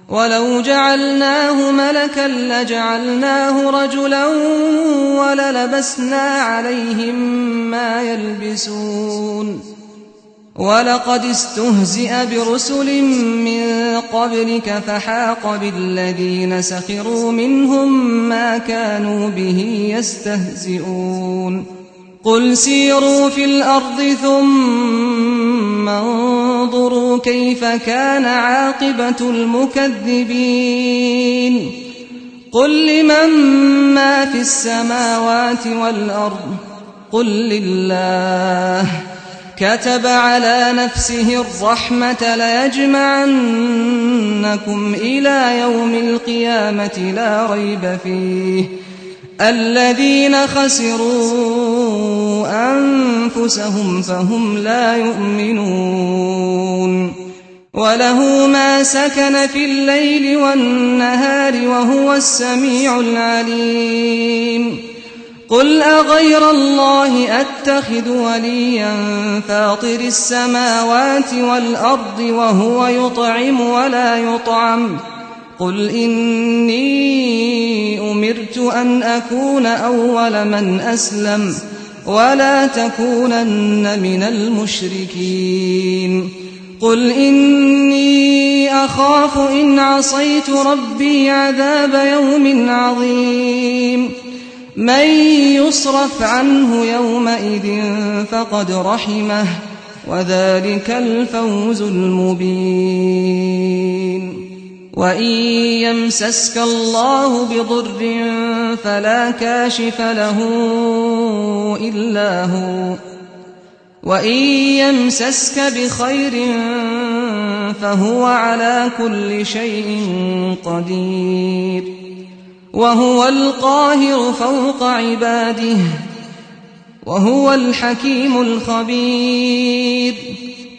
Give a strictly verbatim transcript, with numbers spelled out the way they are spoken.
ولو جعلناه ملكا لجعلناه رجلا وللبسنا عليهم ما يلبسون ولقد استهزئ برسل من قبلك فحاق بالذين سخروا منهم ما كانوا به يستهزئون قل سيروا في الأرض ثم انظروا كيف كان عاقبة المكذبين قل لمن ما في السماوات والأرض قل لله كتب على نفسه الرحمة ليجمعنكم إلى يوم القيامة لا ريب فيه الذين خسروا أنفسهم فهم لا يؤمنون وله ما سكن في الليل والنهار وهو السميع العليم قل أغير الله أتخذ وليا فاطر السماوات والأرض وهو يطعم ولا يطعم قل إني أمرت أن أكون أول من أسلم ولا تكونن من المشركين قل إني أخاف إن عصيت ربي عذاب يوم عظيم من يصرف عنه يومئذ فقد رحمه وذلك الفوز المبين وإن يمسسك الله بضر فلا كاشف له إلا هو وإن يمسسك بخير فهو على كل شيء قدير وهو القاهر فوق عباده وهو الحكيم الخبير